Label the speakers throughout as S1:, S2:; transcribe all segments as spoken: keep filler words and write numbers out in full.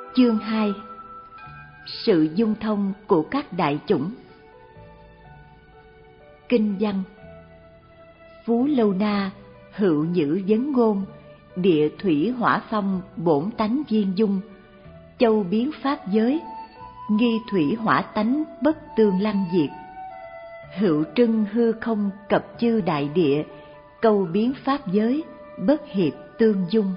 S1: Chương hai. Sự dung thông của các đại chủng. Kinh văn. Phú Lâu Na, hữu nhữ vấn ngôn, địa thủy hỏa phong bổn tánh viên dung, châu biến pháp giới, nghi thủy hỏa tánh bất tương lăng diệt. Hữu trưng hư không cập chư đại địa, câu biến pháp giới, bất hiệp tương dung.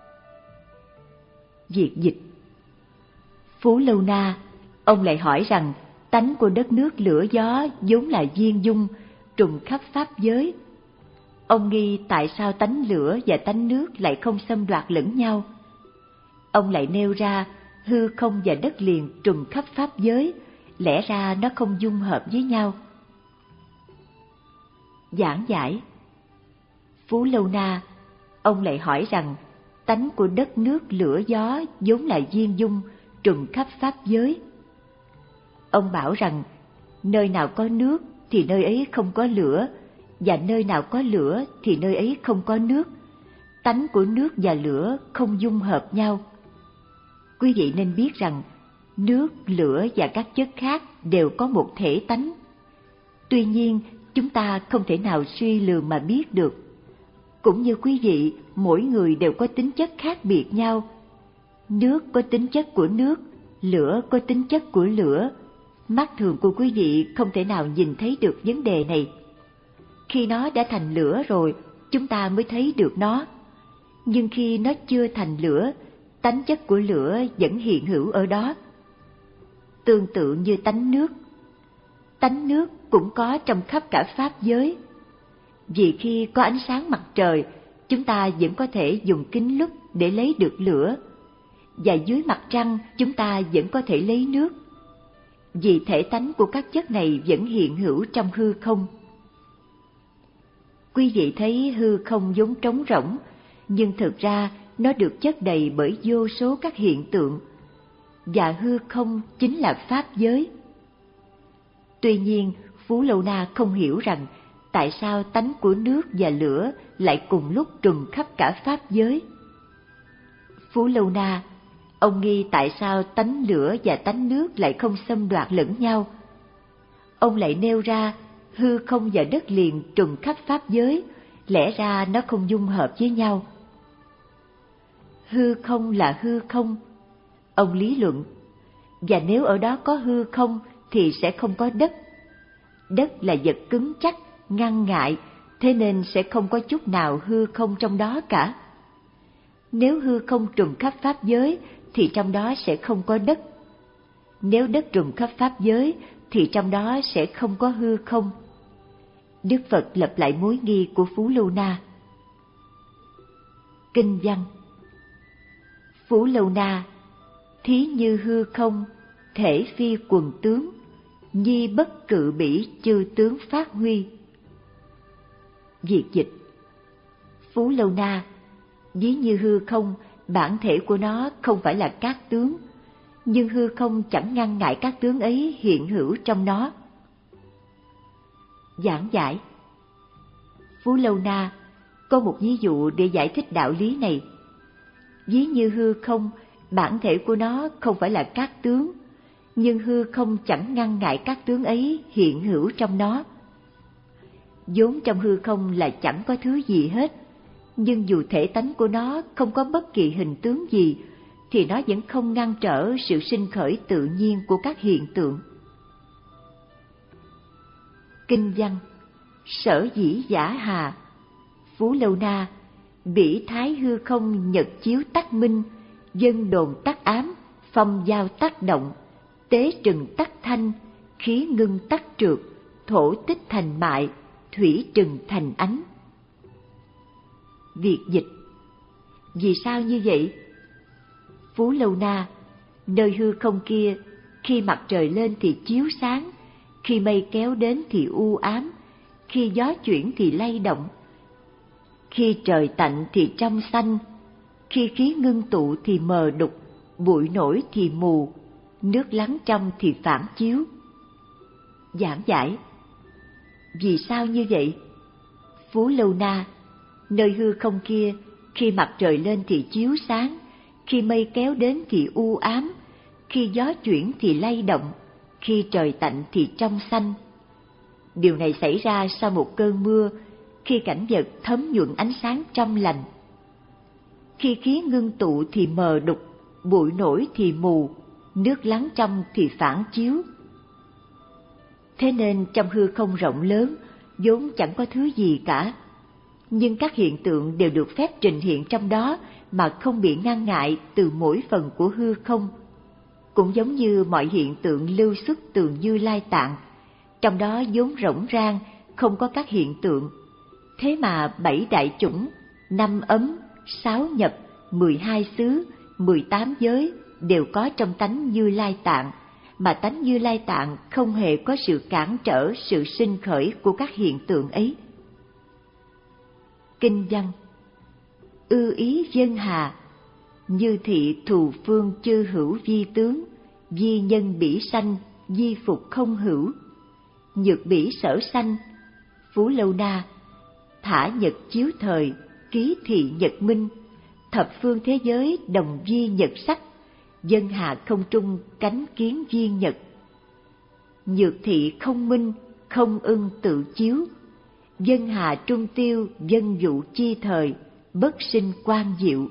S1: Việt dịch. Phú Lâu Na, ông lại hỏi rằng tánh của đất nước lửa gió vốn là viên dung, trùng khắp pháp giới. Ông nghi tại sao tánh lửa và tánh nước lại không xâm đoạt lẫn nhau. Ông lại nêu ra hư không và đất liền trùng khắp pháp giới, lẽ ra nó không dung hợp với nhau. Giảng giải. Phú Lâu Na, ông lại hỏi rằng tánh của đất nước lửa gió vốn là viên dung, trùng khắp pháp giới. Ông bảo rằng nơi nào có nước thì nơi ấy không có lửa, và nơi nào có lửa thì nơi ấy không có nước. Tánh của nước và lửa không dung hợp nhau. Quý vị nên biết rằng nước, lửa và các chất khác đều có một thể tánh. Tuy nhiên, chúng ta không thể nào suy lường mà biết được. Cũng như quý vị, mỗi người đều có tính chất khác biệt nhau. Nước có tính chất của nước, lửa có tính chất của lửa. Mắt thường của quý vị không thể nào nhìn thấy được vấn đề này. Khi nó đã thành lửa rồi, chúng ta mới thấy được nó. Nhưng khi nó chưa thành lửa, tánh chất của lửa vẫn hiện hữu ở đó. Tương tự như tánh nước. Tánh nước cũng có trong khắp cả pháp giới. Vì khi có ánh sáng mặt trời, chúng ta vẫn có thể dùng kính lúp để lấy được lửa. Và dưới mặt trăng, chúng ta vẫn có thể lấy nước. Vì thể tánh của các chất này vẫn hiện hữu trong hư không. Quý vị thấy hư không vốn trống rỗng, nhưng thực ra nó được chất đầy bởi vô số các hiện tượng. Và hư không chính là pháp giới. Tuy nhiên, Phú Lâu Na không hiểu rằng tại sao tánh của nước và lửa lại cùng lúc trùm khắp cả pháp giới. Phú Lâu Na, ông nghi tại sao tánh lửa và tánh nước lại không xâm đoạt lẫn nhau. Ông lại nêu ra hư không và đất liền trùm khắp pháp giới, lẽ ra nó không dung hợp với nhau. Hư không là hư không, ông lý luận, và nếu ở đó có hư không thì sẽ không có đất. Đất là vật cứng chắc, ngăn ngại, thế nên sẽ không có chút nào hư không trong đó cả. Nếu hư không trùm khắp pháp giới thì trong đó sẽ không có đất. Nếu đất trùm khắp pháp giới thì trong đó sẽ không có hư không. Đức Phật lập lại mối nghi của Phú Lâu Na. Kinh văn. Phú Lâu Na, thí như hư không, thể phi quần tướng, nhi bất cự bỉ chư tướng phát huy. Việt dịch. Phú Lâu Na, ví như hư không, bản thể của nó không phải là các tướng, nhưng hư không chẳng ngăn ngại các tướng ấy hiện hữu trong nó. Giảng giải. Phú Lâu Na có một ví dụ để giải thích đạo lý này. Ví như hư không, bản thể của nó không phải là các tướng, nhưng hư không chẳng ngăn ngại các tướng ấy hiện hữu trong nó. Vốn trong hư không là chẳng có thứ gì hết, nhưng dù thể tánh của nó không có bất kỳ hình tướng gì, thì nó vẫn không ngăn trở sự sinh khởi tự nhiên của các hiện tượng. Kinh văn. Sở dĩ giả hà, Phú Lâu Na, bỉ thái hư không nhật chiếu tắc minh, dân đồn tắc ám, phong giao tắc động, tế trừng tắc thanh, khí ngưng tắc trượt, thổ tích thành mại, thủy trừng thành ánh. Việt dịch. Vì sao như vậy? Phú Lâu Na, nơi hư không kia, khi mặt trời lên thì chiếu sáng, khi mây kéo đến thì u ám, khi gió chuyển thì lay động, khi trời tạnh thì trong xanh, khi khí ngưng tụ thì mờ đục, bụi nổi thì mù, nước lắng trong thì phản chiếu. Giảng giải. Vì sao như vậy? Phú Lâu Na, nơi hư không kia, khi mặt trời lên thì chiếu sáng, khi mây kéo đến thì u ám, khi gió chuyển thì lay động, khi trời tạnh thì trong xanh. Điều này xảy ra sau một cơn mưa, khi cảnh vật thấm nhuận ánh sáng trong lành. Khi khí ngưng tụ thì mờ đục, bụi nổi thì mù, nước lắng trong thì phản chiếu. Thế nên trong hư không rộng lớn, vốn chẳng có thứ gì cả, nhưng các hiện tượng đều được phép trình hiện trong đó mà không bị ngăn ngại từ mỗi phần của hư không. Cũng giống như mọi hiện tượng lưu xuất từ Như Lai Tạng, trong đó vốn rỗng rang, không có các hiện tượng. Thế mà bảy đại chủng, năm ấm, sáu nhập, mười hai xứ, mười tám giới đều có trong tánh Như Lai Tạng, mà tánh Như Lai Tạng không hề có sự cản trở sự sinh khởi của các hiện tượng ấy. Kinh văn: ư ý dân hà, như thị thù phương chư hữu vi tướng, vi nhân bỉ sanh, di phục không hữu. Nhược bỉ sở sanh, Phú Lâu Na, thả nhật chiếu thời, ký thị nhật minh, thập phương thế giới đồng vi nhật sắc, dân hà không trung cánh kiến viên nhật. Nhược thị không minh, không ưng tự chiếu, dân hà trung tiêu dân dụ chi thời, bất sinh quan diệu.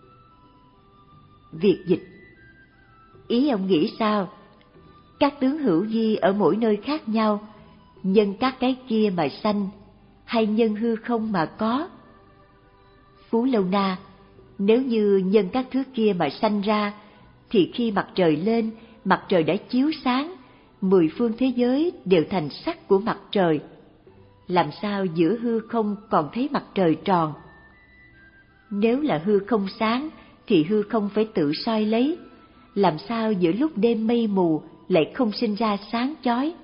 S1: Việt dịch: ý ông nghĩ sao? Các tướng hữu vi ở mỗi nơi khác nhau, nhân các cái kia mà sanh, hay nhân hư không mà có? Phú Lâu Na: nếu như nhân các thứ kia mà sanh ra, thì khi mặt trời lên, mặt trời đã chiếu sáng, mười phương thế giới đều thành sắc của mặt trời. Làm sao giữa hư không còn thấy mặt trời tròn? Nếu là hư không sáng, thì hư không phải tự soi lấy. Làm sao giữa lúc đêm mây mù lại không sinh ra sáng chói?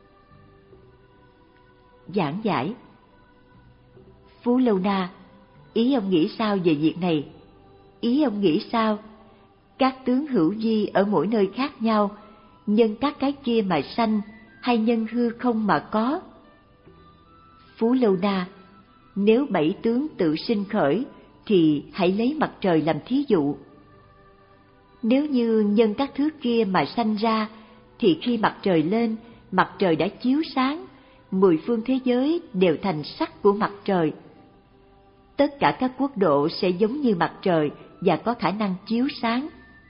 S1: Giảng giải: Phú Lâu Na, ý ông nghĩ sao về việc này? Ý ông nghĩ sao? Các tướng hữu vi ở mỗi nơi khác nhau, nhân các cái kia mà sanh, hay nhân hư không mà có? Phú Lâu Na: nếu bảy tướng tự sinh khởi, thì hãy lấy mặt trời làm thí dụ. Nếu như nhân các thứ kia mà sanh ra, thì khi mặt trời lên, mặt trời đã chiếu sáng, mười phương thế giới đều thành sắc của mặt trời. Tất cả các quốc độ sẽ giống như mặt trời và có khả năng chiếu sáng.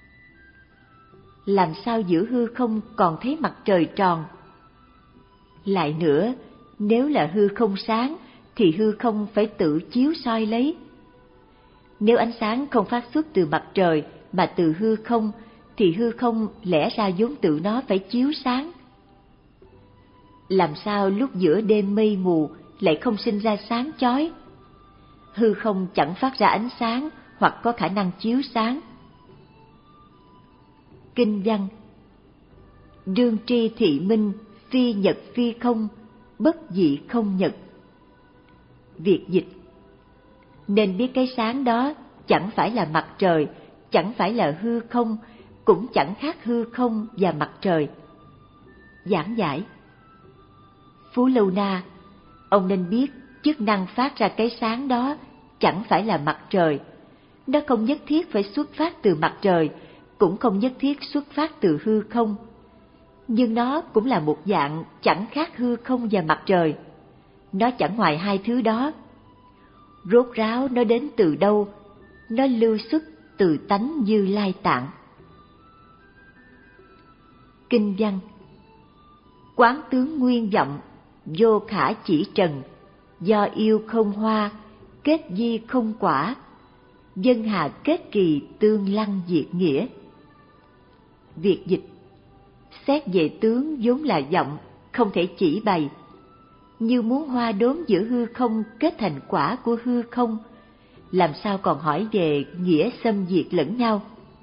S1: Làm sao giữa hư không còn thấy mặt trời tròn? Lại nữa, nếu là hư không sáng, thì hư không phải tự chiếu soi lấy. Nếu ánh sáng không phát xuất từ mặt trời mà từ hư không, thì hư không lẽ ra vốn tự nó phải chiếu sáng. Làm sao lúc giữa đêm mây mù lại không sinh ra sáng chói? Hư không chẳng phát ra ánh sáng hoặc có khả năng chiếu sáng. Kinh văn: đương tri thị minh, phi nhật phi không, bất dị không nhật. Việt dịch: nên biết cái sáng đó chẳng phải là mặt trời, chẳng phải là hư không, cũng chẳng khác hư không và mặt trời. Giảng giải: Phú Lâu Na, ông nên biết chức năng phát ra cái sáng đó chẳng phải là mặt trời. Nó không nhất thiết phải xuất phát từ mặt trời, cũng không nhất thiết xuất phát từ hư không. Nhưng nó cũng là một dạng chẳng khác hư không và mặt trời. Nó chẳng ngoài hai thứ đó. Rốt ráo nó đến từ đâu? Nó lưu xuất từ tánh Như Lai Tạng. Kinh văn: quán tướng nguyên vọng, vô khả chỉ trần, do yêu không hoa, kết di không quả, dân hà kết kỳ tương lăng diệt nghĩa. Việt dịch: xét về tướng vốn là vọng, không thể chỉ bày. Như muốn hoa đốm giữa hư không kết thành quả của hư không, làm sao còn hỏi về nghĩa xâm diệt lẫn nhau?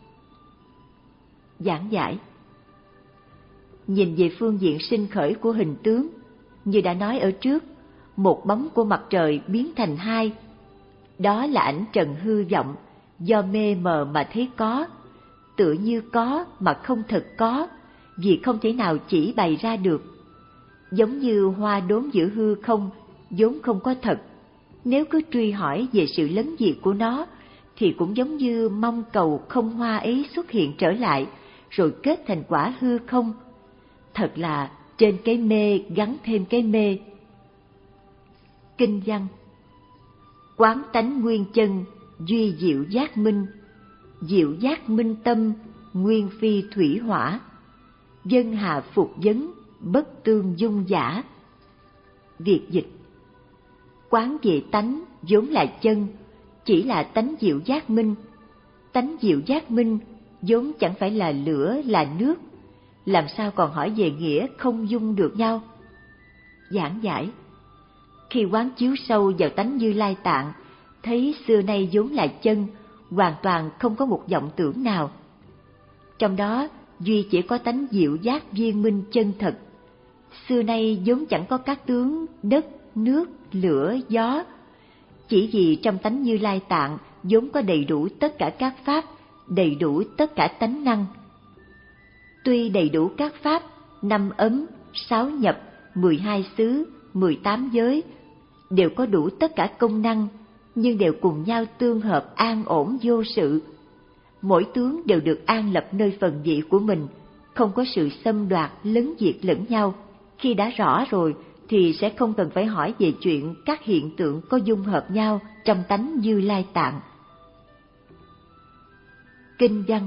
S1: Giảng giải: nhìn về phương diện sinh khởi của hình tướng, như đã nói ở trước, một bóng của mặt trời biến thành hai. Đó là ảnh trần hư vọng, do mê mờ mà thấy có, tựa như có mà không thực có, vì không thể nào chỉ bày ra được. Giống như hoa đốm giữa hư không, vốn không có thật. Nếu cứ truy hỏi về sự lấn diệt của nó, thì cũng giống như mong cầu không hoa ấy xuất hiện trở lại, rồi kết thành quả hư không. Thật là trên cái mê gắn thêm cái mê. Kinh văn: quán tánh nguyên chân, duy diệu giác minh, diệu giác minh tâm, nguyên phi thủy hỏa, dân hà phục vấn, bất tương dung giả. Việt dịch: quán về tánh vốn là chân, chỉ là tánh diệu giác minh. Tánh diệu giác minh vốn chẳng phải là lửa là nước, làm sao còn hỏi về nghĩa không dung được nhau? Giảng giải: khi quán chiếu sâu vào tánh Như Lai Tạng, thấy xưa nay vốn là chân, hoàn toàn không có một vọng tưởng nào. Trong đó duy chỉ có tánh diệu giác viên minh chân thật. Xưa nay vốn chẳng có các tướng đất, nước, lửa, gió. Chỉ vì trong tánh Như Lai Tạng vốn có đầy đủ tất cả các pháp, đầy đủ tất cả tánh năng. Tuy đầy đủ các pháp, năm ấm, sáu nhập, mười hai xứ, mười tám giới, đều có đủ tất cả công năng, nhưng đều cùng nhau tương hợp an ổn vô sự. Mỗi tướng đều được an lập nơi phần vị của mình, không có sự xâm đoạt, lấn diệt lẫn nhau. Khi đã rõ rồi thì sẽ không cần phải hỏi về chuyện các hiện tượng có dung hợp nhau trong tánh Như Lai Tạng. Kinh văn: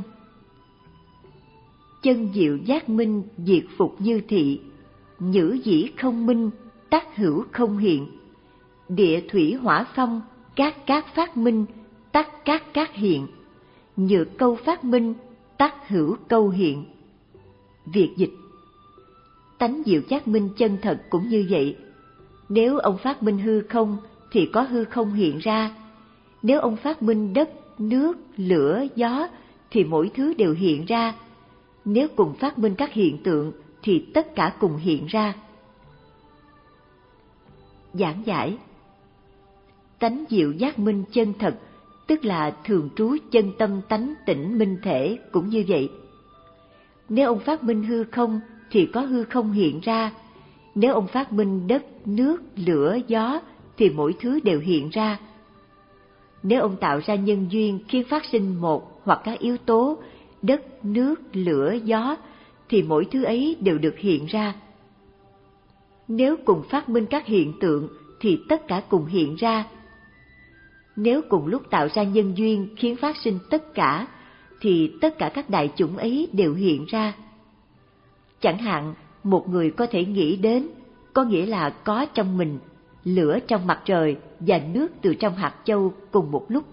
S1: chân diệu giác minh, diệt phục như thị, nhữ dĩ không minh, tắc hữu không hiện, địa thủy hỏa phong, các các phát minh, tắc các các hiện, nhược câu phát minh, tắc hữu câu hiện. Việt dịch: tánh diệu giác minh chân thật cũng như vậy. Nếu ông phát minh hư không thì có hư không hiện ra. Nếu ông phát minh đất, nước, lửa, gió thì mỗi thứ đều hiện ra. Nếu cùng phát minh các hiện tượng thì tất cả cùng hiện ra. Giảng giải: tánh diệu giác minh chân thật tức là thường trú chân tâm tánh tỉnh minh thể cũng như vậy. Nếu ông phát minh hư không thì có hư không hiện ra. Nếu ông phát minh đất, nước, lửa, gió thì mỗi thứ đều hiện ra. Nếu ông tạo ra nhân duyên khiến phát sinh một hoặc các yếu tố đất, nước, lửa, gió thì mỗi thứ ấy đều được hiện ra. Nếu cùng phát minh các hiện tượng thì tất cả cùng hiện ra. Nếu cùng lúc tạo ra nhân duyên khiến phát sinh tất cả thì tất cả các đại chủng ấy đều hiện ra. Chẳng hạn, một người có thể nghĩ đến, có nghĩa là có trong mình, lửa trong mặt trời và nước từ trong hạt châu cùng một lúc.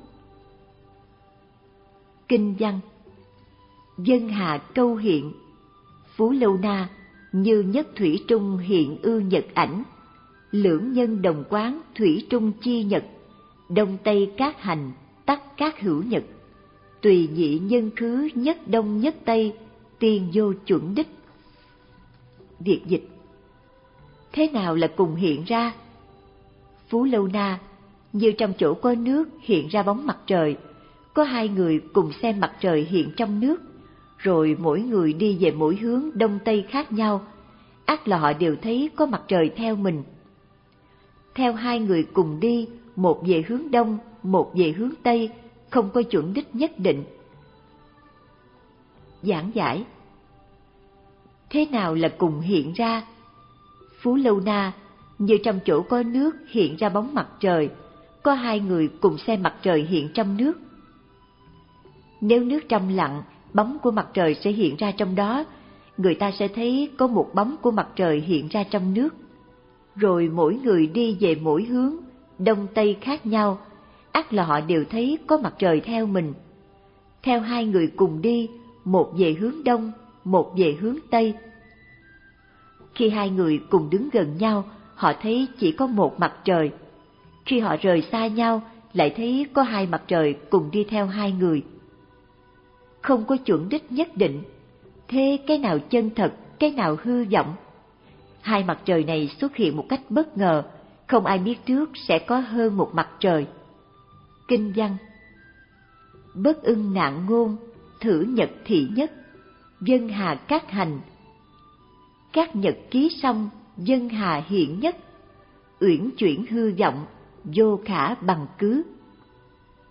S1: Kinh văn: dân hà câu hiện, Phú Lâu Na, như nhất thủy trung hiện ư nhật ảnh, lưỡng nhân đồng quán thủy trung chi nhật, đông tây các hành, tắc các hữu nhật, tùy nhị nhân khứ nhất đông nhất tây, tiên vô chuẩn đích. Việt dịch: thế nào là cùng hiện ra? Phú Lâu Na, như trong chỗ có nước hiện ra bóng mặt trời, có hai người cùng xem mặt trời hiện trong nước, rồi mỗi người đi về mỗi hướng đông tây khác nhau, ắt là họ đều thấy có mặt trời theo mình. Theo hai người cùng đi, một về hướng đông, một về hướng tây, không có chuẩn đích nhất định. Giảng giải: thế nào là cùng hiện ra? Phú Lâu Na, như trong chỗ có nước hiện ra bóng mặt trời, có hai người cùng xem mặt trời hiện trong nước. Nếu nước trong lặng, bóng của mặt trời sẽ hiện ra trong đó, người ta sẽ thấy có một bóng của mặt trời hiện ra trong nước. Rồi mỗi người đi về mỗi hướng, đông tây khác nhau, ắt là họ đều thấy có mặt trời theo mình. Theo hai người cùng đi, một về hướng đông, một về hướng tây. Khi hai người cùng đứng gần nhau, họ thấy chỉ có một mặt trời. Khi họ rời xa nhau, lại thấy có hai mặt trời cùng đi theo hai người. Không có chuẩn đích nhất định, thế cái nào chân thật, cái nào hư vọng? Hai mặt trời này xuất hiện một cách bất ngờ, không ai biết trước sẽ có hơn một mặt trời. Kinh văn: bất ưng nạn ngôn, thử nhật thị nhất, dân hà các hành, các nhật ký xong, dân hà hiện nhất, uyển chuyển hư vọng, vô khả bằng cứ.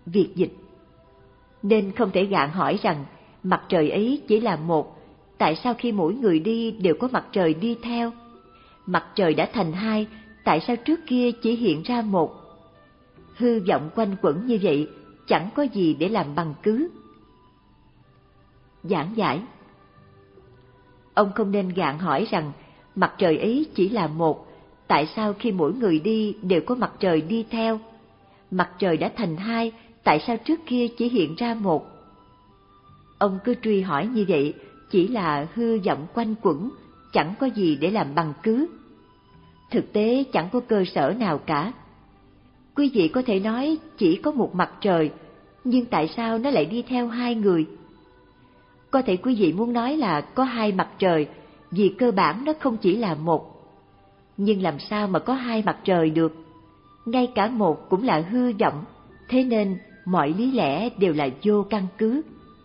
S1: Việt dịch. Nên không thể gạn hỏi rằng mặt trời ấy chỉ là một, tại sao khi mỗi người đi đều có mặt trời đi theo? Mặt trời đã thành hai, tại sao trước kia chỉ hiện ra một? Hư vọng quanh quẩn như vậy, chẳng có gì để làm bằng cứ. Giảng giải. Ông không nên gạn hỏi rằng mặt trời ấy chỉ là một, tại sao khi mỗi người đi đều có mặt trời đi theo? Mặt trời đã thành hai, tại sao trước kia chỉ hiện ra một? Ông cứ truy hỏi như vậy, chỉ là hư vọng quanh quẩn, chẳng có gì để làm bằng cứ. Thực tế chẳng có cơ sở nào cả. Quý vị có thể nói chỉ có một mặt trời, nhưng tại sao nó lại đi theo hai người? Có thể quý vị muốn nói là có hai mặt trời, vì cơ bản nó không chỉ là một. Nhưng làm sao mà có hai mặt trời được? Ngay cả một cũng là hư vọng, thế nên mọi lý lẽ đều là vô căn cứ.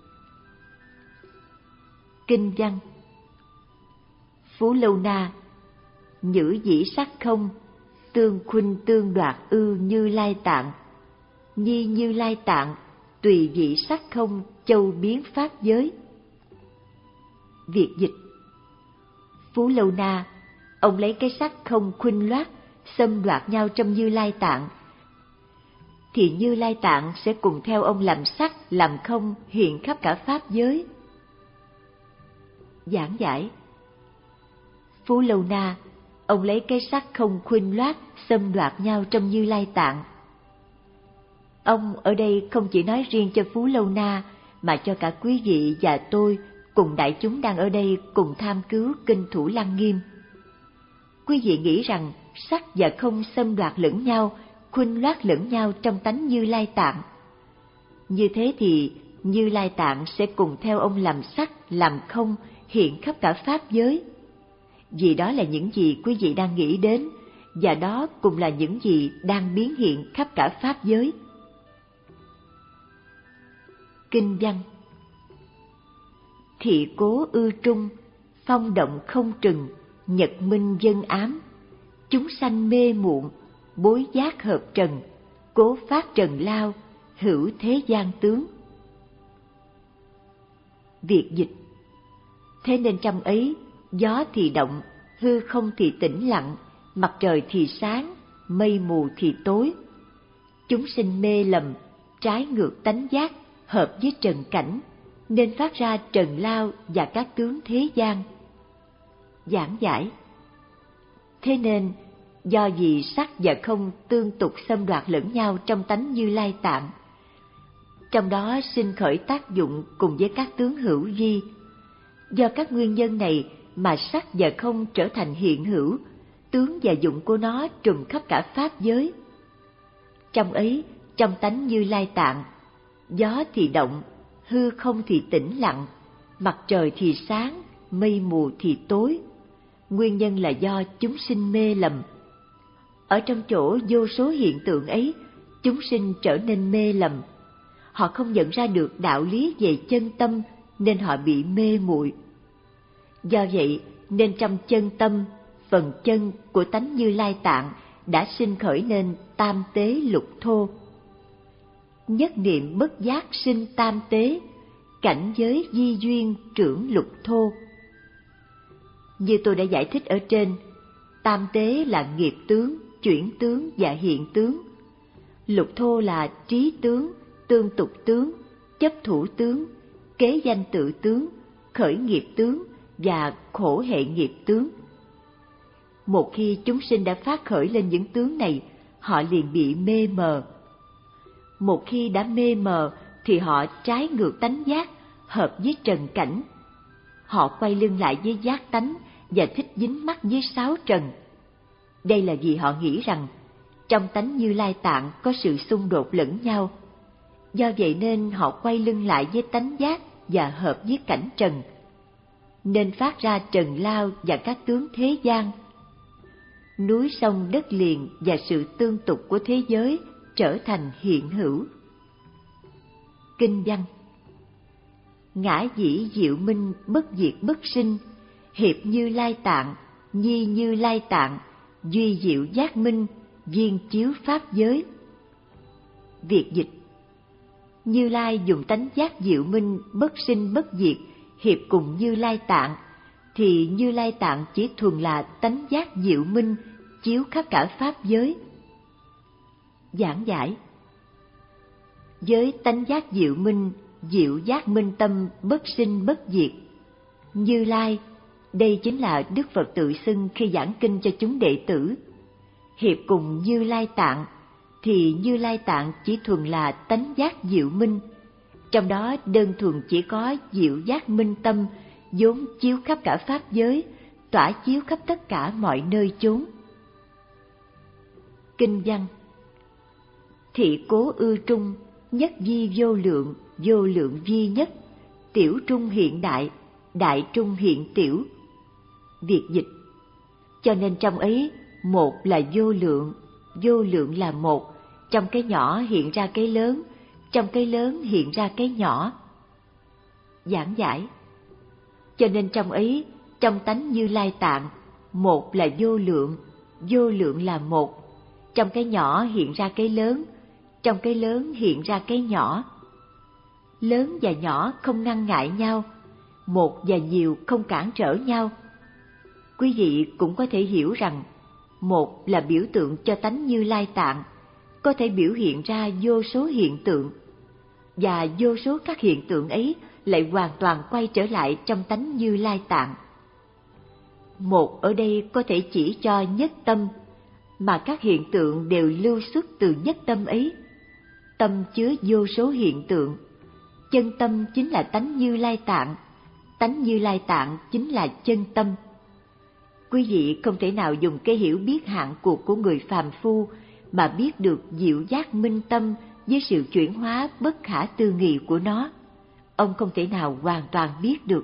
S1: Kinh văn. Phú Lâu Na. Nhữ dĩ sắc không, tương khuynh tương đoạt ư Như Lai Tạng. Nhi Như Lai Tạng, tùy vị sắc không, châu biến pháp giới. Việt dịch. Phú Lâu Na, ông lấy cái sắc không khuynh loát, xâm đoạt nhau trong Như Lai Tạng, thì Như Lai Tạng sẽ cùng theo ông làm sắc, làm không, hiện khắp cả pháp giới. Giảng giải. Phú Lâu Na, ông lấy cái sắc không khuynh loát, xâm đoạt nhau trong Như Lai Tạng. Ông ở đây không chỉ nói riêng cho Phú Lâu Na, mà cho cả quý vị và tôi cùng đại chúng đang ở đây cùng tham cứu kinh Thủ Lăng Nghiêm. Quý vị nghĩ rằng sắc và không xâm đoạt lẫn nhau, khuynh loát lẫn nhau trong tánh Như Lai Tạng. Như thế thì Như Lai Tạng sẽ cùng theo ông làm sắc, làm không, hiện khắp cả pháp giới. Vì đó là những gì quý vị đang nghĩ đến, và đó cũng là những gì đang biến hiện khắp cả pháp giới. Kinh văn. Thị cố ư trung, phong động không trừng, nhật minh dân ám. Chúng sanh mê muộn, bối giác hợp trần, cố phát trần lao, hữu thế gian tướng. Việt dịch. Thế nên trong ấy, gió thì động, hư không thì tĩnh lặng, mặt trời thì sáng, mây mù thì tối. Chúng sinh mê lầm, trái ngược tánh giác, hợp với trần cảnh, nên phát ra trần lao và các tướng thế gian. Giảng giải. Thế nên, do vì sắc và không tương tục xâm đoạt lẫn nhau trong tánh Như Lai Tạng, trong đó sinh khởi tác dụng cùng với các tướng hữu vi. Do các nguyên nhân này mà sắc và không trở thành hiện hữu, tướng và dụng của nó trùm khắp cả pháp giới. Trong ấy, trong tánh Như Lai Tạng, gió thì động, hư không thì tĩnh lặng, mặt trời thì sáng, mây mù thì tối. Nguyên nhân là do chúng sinh mê lầm. Ở trong chỗ vô số hiện tượng ấy, chúng sinh trở nên mê lầm. Họ không nhận ra được đạo lý về chân tâm, nên họ bị mê muội. Do vậy, nên trong chân tâm, phần chân của tánh Như Lai Tạng đã sinh khởi nên tam tế lục thô. Nhất niệm bất giác sinh tam tế, cảnh giới di duyên trưởng lục thô. Như tôi đã giải thích ở trên, tam tế là nghiệp tướng, chuyển tướng và hiện tướng. Lục thô là trí tướng, tương tục tướng, chấp thủ tướng, kế danh tự tướng, khởi nghiệp tướng và khổ hệ nghiệp tướng. Một khi chúng sinh đã phát khởi lên những tướng này, họ liền bị mê mờ. Một khi đã mê mờ thì họ trái ngược tánh giác, hợp với trần cảnh. Họ quay lưng lại với giác tánh và thích dính mắc với sáu trần. Đây là vì họ nghĩ rằng trong tánh Như Lai Tạng có sự xung đột lẫn nhau. Do vậy nên họ quay lưng lại với tánh giác và hợp với cảnh trần, nên phát ra trần lao và các tướng thế gian. Núi sông đất liền và sự tương tục của thế giới trở thành hiện hữu. Kinh văn. Ngã dĩ diệu minh bất diệt bất sinh, hiệp Như Lai Tạng, nhi Như Lai Tạng, duy diệu giác minh, viên chiếu pháp giới. Việt dịch. Như Lai dùng tánh giác diệu minh bất sinh bất diệt hiệp cùng Như Lai Tạng, thì Như Lai Tạng chỉ thuần là tánh giác diệu minh chiếu khắp cả pháp giới. Giảng giải: với tánh giác diệu minh, diệu giác minh tâm bất sinh bất diệt, Như Lai, đây chính là Đức Phật tự xưng khi giảng kinh cho chúng đệ tử. Hiệp cùng Như Lai Tạng, thì Như Lai Tạng chỉ thuần là tánh giác diệu minh, trong đó đơn thuần chỉ có diệu giác minh tâm vốn chiếu khắp cả pháp giới, tỏa chiếu khắp tất cả mọi nơi chốn. Kinh văn: thị cố ư trung, nhất vi vô lượng, vô lượng vi nhất, tiểu trung hiện đại, đại trung hiện tiểu. Việt dịch: cho nên trong ấy, một là vô lượng, vô lượng là một, trong cái nhỏ hiện ra cái lớn, trong cái lớn hiện ra cái nhỏ. Giảng giải: cho nên trong ấy, trong tánh Như Lai Tạng, một là vô lượng, vô lượng là một, trong cái nhỏ hiện ra cái lớn, trong cái lớn hiện ra cái nhỏ. Lớn và nhỏ không ngăn ngại nhau, một và nhiều không cản trở nhau. Quý vị cũng có thể hiểu rằng, một là biểu tượng cho tánh Như Lai Tạng, có thể biểu hiện ra vô số hiện tượng, và vô số các hiện tượng ấy lại hoàn toàn quay trở lại trong tánh Như Lai Tạng. Một ở đây có thể chỉ cho nhất tâm, mà các hiện tượng đều lưu xuất từ nhất tâm ấy. Tâm chứa vô số hiện tượng, chân tâm chính là tánh Như Lai Tạng, tánh Như Lai Tạng chính là chân tâm. Quý vị không thể nào dùng cái hiểu biết hạn cuộc của người phàm phu mà biết được diệu giác minh tâm với sự chuyển hóa bất khả tư nghị của nó. Ông không thể nào hoàn toàn biết được.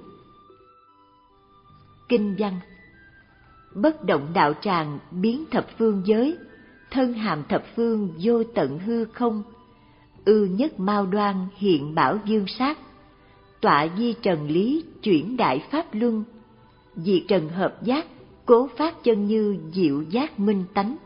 S1: Kinh văn: bất động đạo tràng biến thập phương giới, thân hàm thập phương vô tận hư không, ư nhất mao đoan hiện bảo dương sát, tọa di trần lý chuyển đại pháp luân, diệt trần hợp giác cố phát chân như diệu giác minh tánh.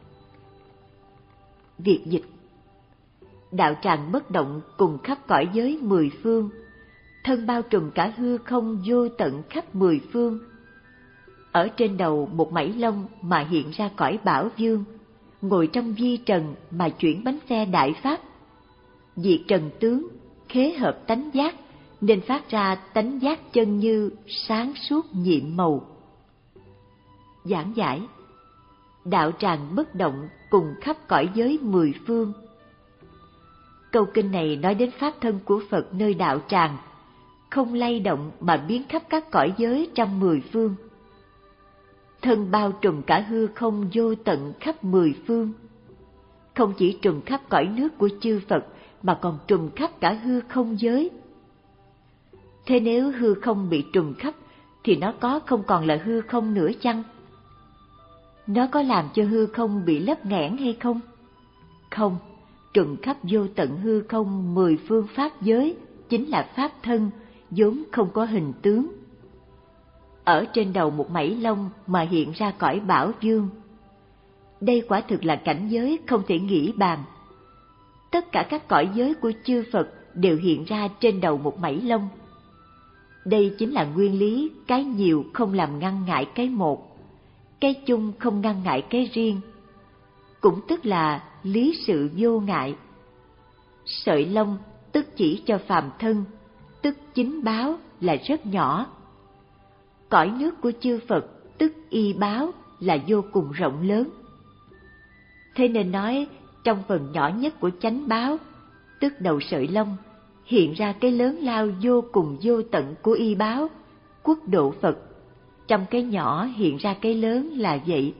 S1: Việt dịch: đạo tràng bất động cùng khắp cõi giới mười phương, thân bao trùm cả hư không vô tận khắp mười phương. Ở trên đầu một mảy lông mà hiện ra cõi bảo dương, ngồi trong vi trần mà chuyển bánh xe đại pháp. Diệt trần tướng, khế hợp tánh giác, nên phát ra tánh giác chân như sáng suốt nhiệm màu. Giảng giải: đạo tràng bất động cùng khắp cõi giới mười phương. Câu kinh này nói đến pháp thân của Phật nơi đạo tràng, không lay động mà biến khắp các cõi giới trong mười phương. Thân bao trùm cả hư không vô tận khắp mười phương. Không chỉ trùm khắp cõi nước của chư Phật mà còn trùm khắp cả hư không giới. Thế nếu hư không bị trùm khắp thì nó có không còn là hư không nữa chăng? Nó có làm cho hư không bị lấp nghẽn hay không? Không, trùm khắp vô tận hư không mười phương pháp giới chính là pháp thân, vốn không có hình tướng. Ở trên đầu một mảy lông mà hiện ra cõi bảo dương. Đây quả thực là cảnh giới không thể nghĩ bàn. Tất cả các cõi giới của chư Phật đều hiện ra trên đầu một mảy lông. Đây chính là nguyên lý cái nhiều không làm ngăn ngại cái một, cái chung không ngăn ngại cái riêng, cũng tức là lý sự vô ngại. Sợi lông tức chỉ cho phàm thân, tức chính báo là rất nhỏ. Cõi nước của chư Phật tức y báo là vô cùng rộng lớn. Thế nên nói trong phần nhỏ nhất của chánh báo, tức đầu sợi lông, hiện ra cái lớn lao vô cùng vô tận của y báo, quốc độ Phật. Trong cái nhỏ hiện ra cái lớn là vậy.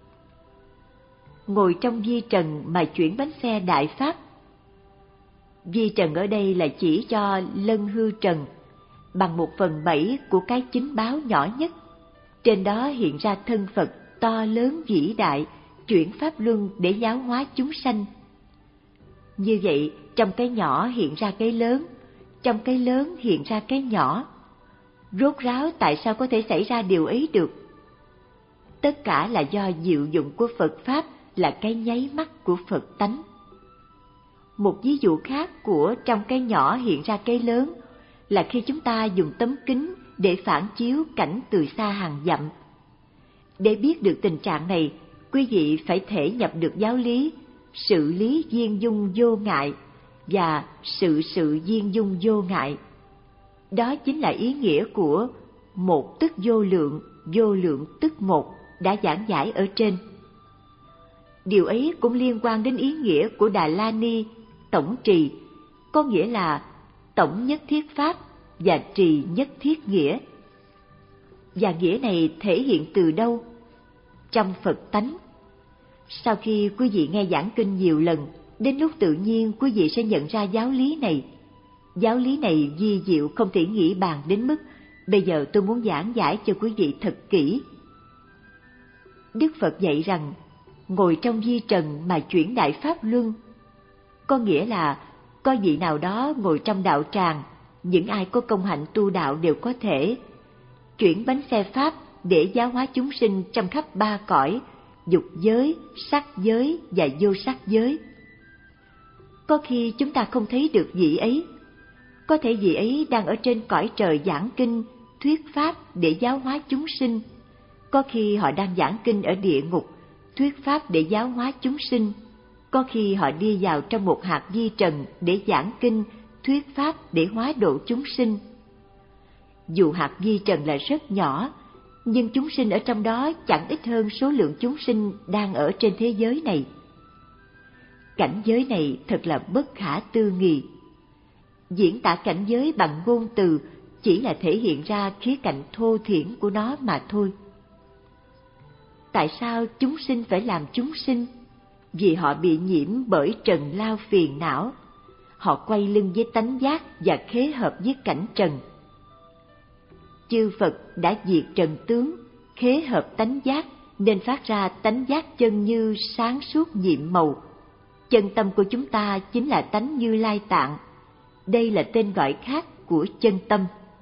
S1: Ngồi trong vi trần mà chuyển bánh xe đại pháp. Vi trần ở đây là chỉ cho lân hư trần, bằng một phần bảy của cái chính báo nhỏ nhất. Trên đó hiện ra thân Phật to lớn vĩ đại, chuyển pháp luân để giáo hóa chúng sanh. Như vậy, trong cái nhỏ hiện ra cái lớn, trong cái lớn hiện ra cái nhỏ. Rốt ráo tại sao có thể xảy ra điều ấy được? Tất cả là do diệu dụng của Phật Pháp, là cái nháy mắt của Phật tánh. Một ví dụ khác của trong cái nhỏ hiện ra cái lớn là khi chúng ta dùng tấm kính để phản chiếu cảnh từ xa hàng dặm. Để biết được tình trạng này, quý vị phải thể nhập được giáo lý sự lý duyên dung vô ngại và sự sự duyên dung vô ngại. Đó chính là ý nghĩa của một tức vô lượng, vô lượng tức một đã giảng giải ở trên. Điều ấy cũng liên quan đến ý nghĩa của Đà La Ni tổng trì, có nghĩa là tổng nhất thiết pháp và trì nhất thiết nghĩa. Và nghĩa này thể hiện từ đâu? Trong Phật tánh. Sau khi quý vị nghe giảng kinh nhiều lần, đến lúc tự nhiên quý vị sẽ nhận ra giáo lý này. Giáo lý này vi diệu không thể nghĩ bàn đến mức bây giờ tôi muốn giảng giải cho quý vị thật kỹ. Đức Phật dạy rằng, ngồi trong vi trần mà chuyển đại pháp luân, có nghĩa là có vị nào đó ngồi trong đạo tràng, những ai có công hạnh tu đạo đều có thể chuyển bánh xe pháp để giáo hóa chúng sinh trong khắp ba cõi, dục giới, sắc giới và vô sắc giới. Có khi chúng ta không thấy được vị ấy, có thể vị ấy đang ở trên cõi trời giảng kinh, thuyết pháp để giáo hóa chúng sinh. Có khi họ đang giảng kinh ở địa ngục, thuyết pháp để giáo hóa chúng sinh. Có khi họ đi vào trong một hạt vi trần để giảng kinh, thuyết pháp để hóa độ chúng sinh. Dù hạt vi trần là rất nhỏ, nhưng chúng sinh ở trong đó chẳng ít hơn số lượng chúng sinh đang ở trên thế giới này. Cảnh giới này thật là bất khả tư nghị. Diễn tả cảnh giới bằng ngôn từ chỉ là thể hiện ra khía cạnh thô thiển của nó mà thôi. Tại sao chúng sinh phải làm chúng sinh? Vì họ bị nhiễm bởi trần lao phiền não. Họ quay lưng với tánh giác và khế hợp với cảnh trần. Chư Phật đã diệt trần tướng, khế hợp tánh giác nên phát ra tánh giác chân như sáng suốt nhiệm màu. Chân tâm của chúng ta chính là tánh Như Lai Tạng. Đây là tên gọi khác của chân tâm.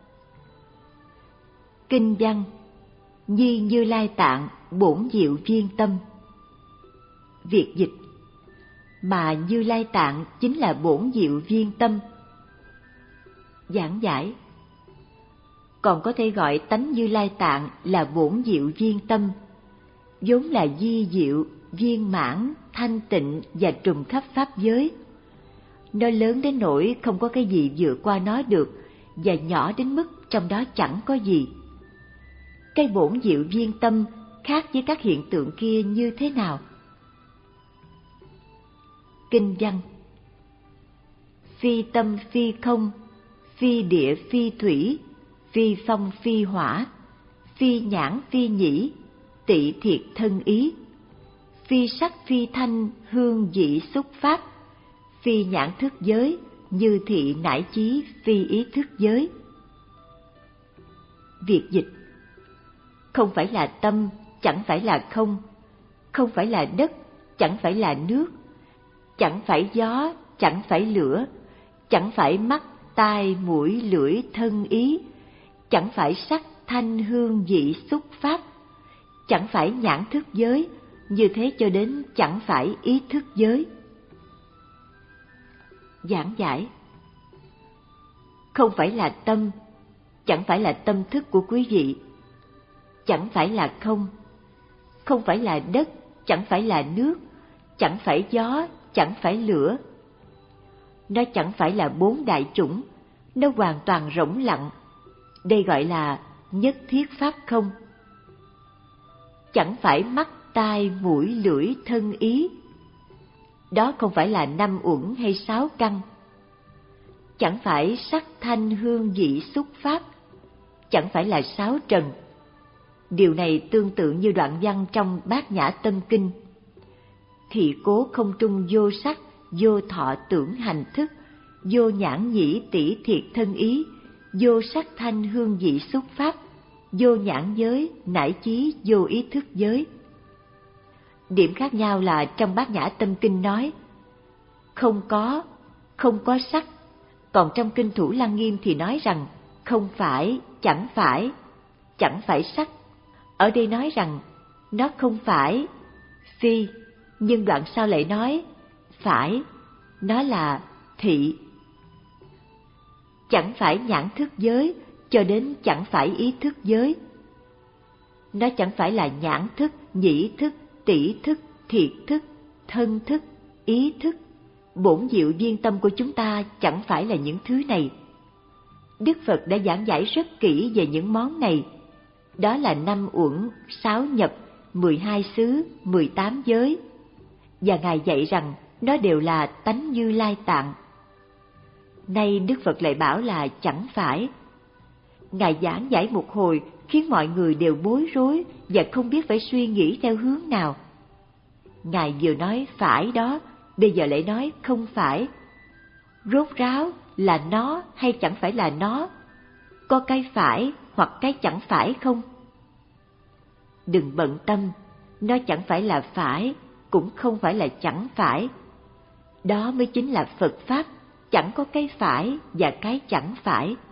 S1: Kinh văn: Nhi Như Lai Tạng bổn diệu viên tâm. Việt dịch: mà Như Lai Tạng chính là bổn diệu viên tâm. Giảng giải: còn có thể gọi tánh Như Lai Tạng là bổn diệu viên tâm, vốn là di diệu, viên mãn, thanh tịnh và trùm khắp pháp giới. Nó lớn đến nỗi không có cái gì vượt qua nó được, và nhỏ đến mức trong đó chẳng có gì. Cái bổn diệu viên tâm khác với các hiện tượng kia như thế nào? Kinh văn: phi tâm phi không, phi địa phi thủy, phi phong phi hỏa, phi nhãn phi nhĩ, tị thiệt thân ý, phi sắc phi thanh hương vị xúc pháp, phi nhãn thức giới, như thị nải chí phi ý thức giới. Việt dịch: không phải là tâm, chẳng phải là không, không phải là đất, chẳng phải là nước, chẳng phải gió, chẳng phải lửa, chẳng phải mắt, tai, mũi, lưỡi, thân ý, chẳng phải sắc, thanh, hương, vị, xúc pháp, chẳng phải nhãn thức giới, như thế cho đến chẳng phải ý thức giới. Giảng giải: không phải là tâm, chẳng phải là tâm thức của quý vị, chẳng phải là không, không phải là đất, chẳng phải là nước, chẳng phải gió, chẳng phải lửa. Nó chẳng phải là bốn đại chủng, nó hoàn toàn rỗng lặng. Đây gọi là nhất thiết pháp không. Chẳng phải mắt, tai, mũi, lưỡi, thân ý. Đó không phải là năm uẩn hay sáu căn. Chẳng phải sắc, thanh, hương, vị, xúc pháp. Chẳng phải là sáu trần. Điều này tương tự như đoạn văn trong Bát Nhã Tâm Kinh: thị cố không trung vô sắc, vô thọ tưởng hành thức, vô nhãn nhĩ tỷ thiệt thân ý, vô sắc thanh hương vị xúc pháp, vô nhãn giới, nải chí vô ý thức giới. Điểm khác nhau là trong Bát Nhã Tâm Kinh nói không có, không có sắc, còn trong Kinh Thủ Lăng Nghiêm thì nói rằng không phải, chẳng phải, chẳng phải sắc. Ở đây nói rằng nó không phải, phi, nhưng đoạn sau lại nói phải, nó là thị. Chẳng phải nhãn thức giới cho đến chẳng phải ý thức giới. Nó chẳng phải là nhãn thức, nhĩ thức, tỷ thức, thiệt thức, thân thức, ý thức. Bổn diệu duyên tâm của chúng ta chẳng phải là những thứ này. Đức Phật đã giảng giải rất kỹ về những món này. Đó là năm uẩn, sáu nhập, mười hai xứ, mười tám giới. Và Ngài dạy rằng nó đều là tánh Như Lai Tạng. Nay Đức Phật lại bảo là chẳng phải. Ngài giảng giải một hồi khiến mọi người đều bối rối và không biết phải suy nghĩ theo hướng nào. Ngài vừa nói phải đó, bây giờ lại nói không phải. Rốt ráo là nó hay chẳng phải là nó? Có cái phải hoặc cái chẳng phải không? Đừng bận tâm, nó chẳng phải là phải, cũng không phải là chẳng phải. Đó mới chính là Phật Pháp, chẳng có cái phải và cái chẳng phải.